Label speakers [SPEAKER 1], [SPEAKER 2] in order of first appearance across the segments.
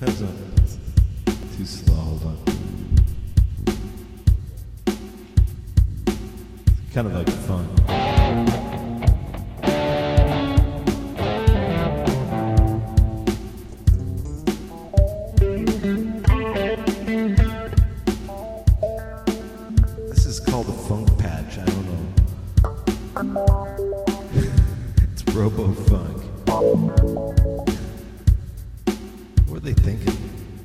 [SPEAKER 1] How's that? Too slow, hold on. Kind of like fun. This is called a funk patch, I don't know. It's robo-funk. What are they thinking?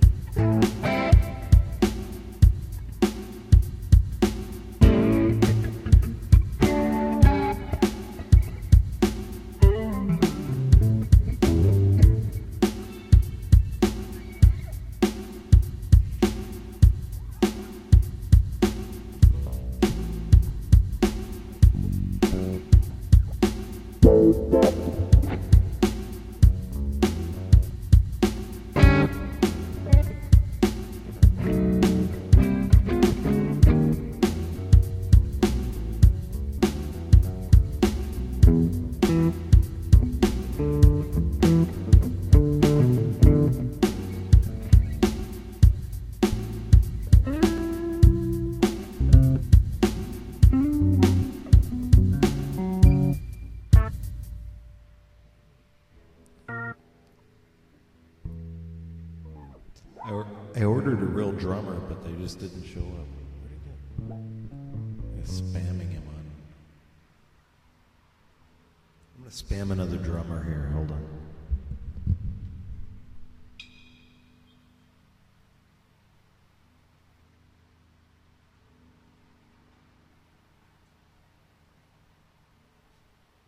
[SPEAKER 1] I ordered a real drummer, but they just didn't show up. Where'd he go? I'm spamming him on. I'm gonna spam another drummer here. Hold on.